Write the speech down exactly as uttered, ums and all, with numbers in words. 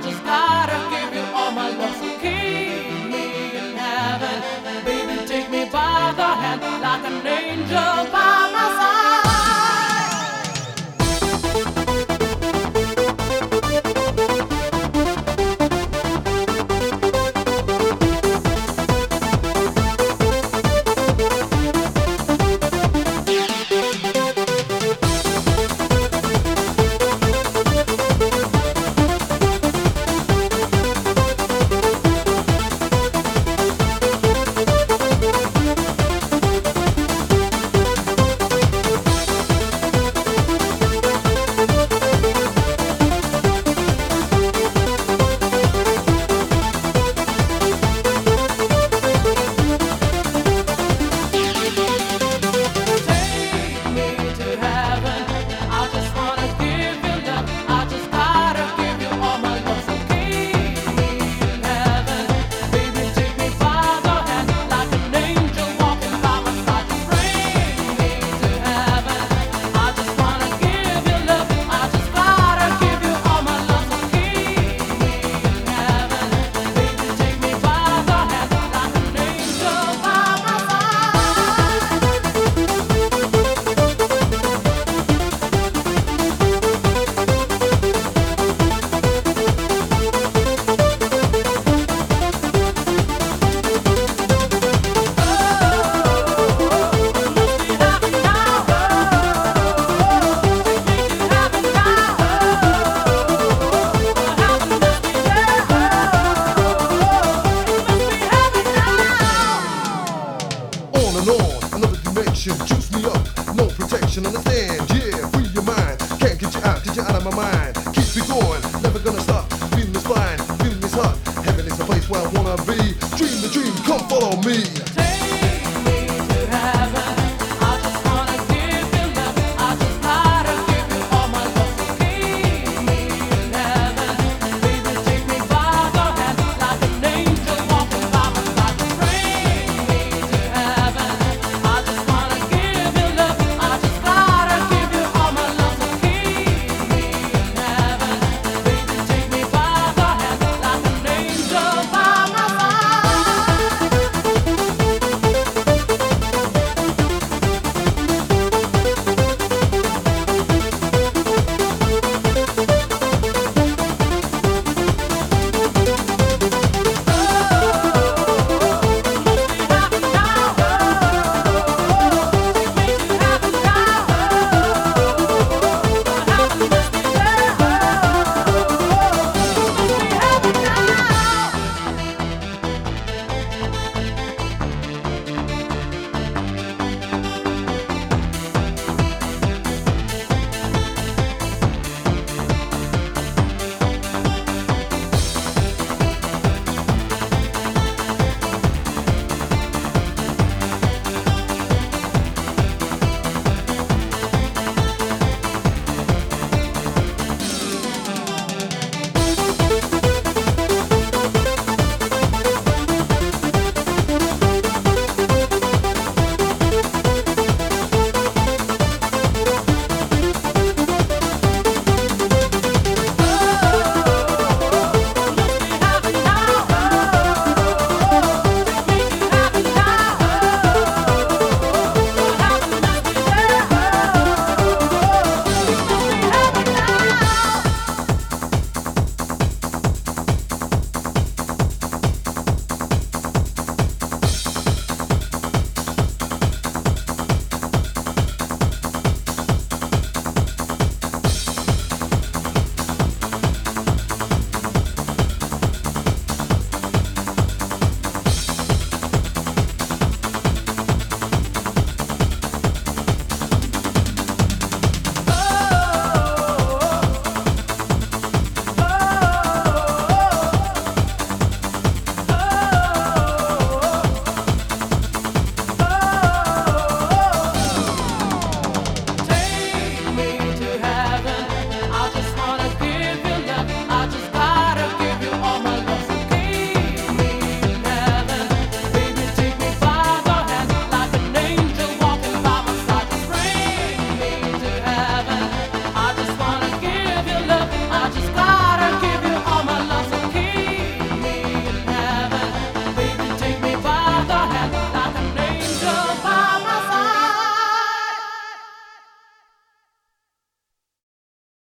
just gotta give you all my love, so keep me in heaven. Baby, take me by the hand like an angel by my side. Juice me up, no protection, understand? Yeah, free your mind, can't get you out, get you out of my mind. Keep me going, never gonna stop. Feeling this fine, feeling this hot. Heaven is the place where I wanna be. Dream the dream, come follow me.